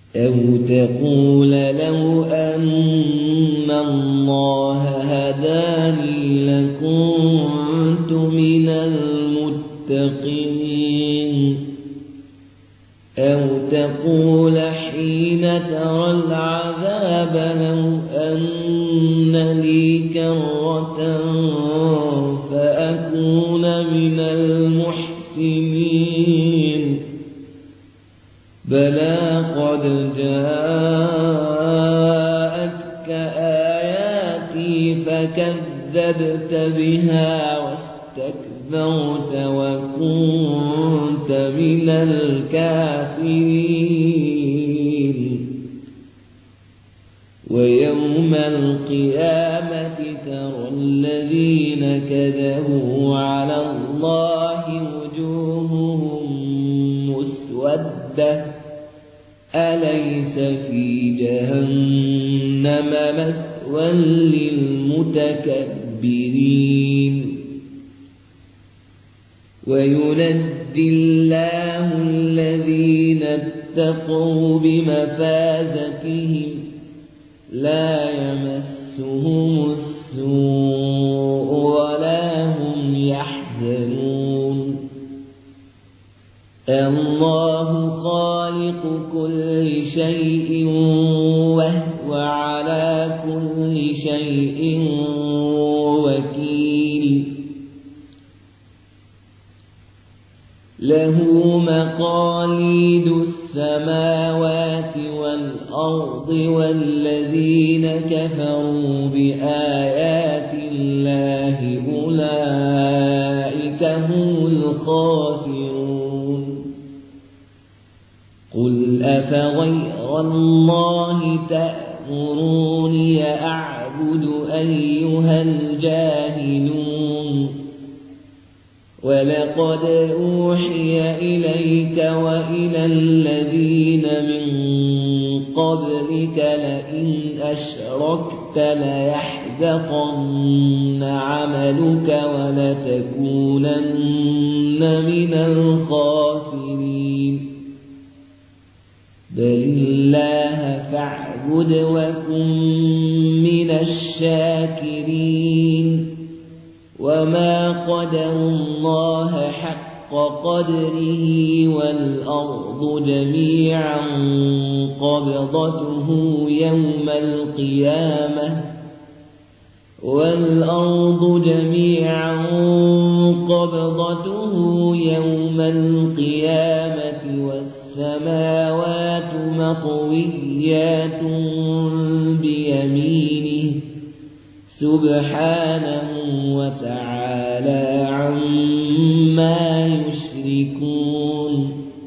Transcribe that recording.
أو تقول لو أن الله هداني لكنت من المتقين أو تقول حين ترى العذاب لو أن لي كرة فأكون من المحسنين بلى قد جاءتك آياتي فكذبت بها واستكبرت وكنت من الكافرين ويوم القيامة ترى الذين كذبوا على الله وجوههم مسودة أليس في جهنم مثوى للمتكبرين وينجي الله الذين اتقوا بمفازتهم لا يمسهم السوء ولا هم يحزنون الله خالق كل شيء وهو على كل شيء وكيل له مقاليد السماوات والأرض والذين كفروا بآيات الله أولئك هم الخاسرون قل أفغير الله تأمروني أعبد أيها الجاهلون ولقد أوحي إليك وإلى الذين من قبلك لئن أشركت ليحبطن عملك ولتكونن من الخاسرين بل الله فاعبد وكن من الشاكرين وما قدروا الله حق قدره والأرض جميعا قبضته يوم القيامة والسماوات مطويات بيمينه سبحانه وتعالى عما يشركون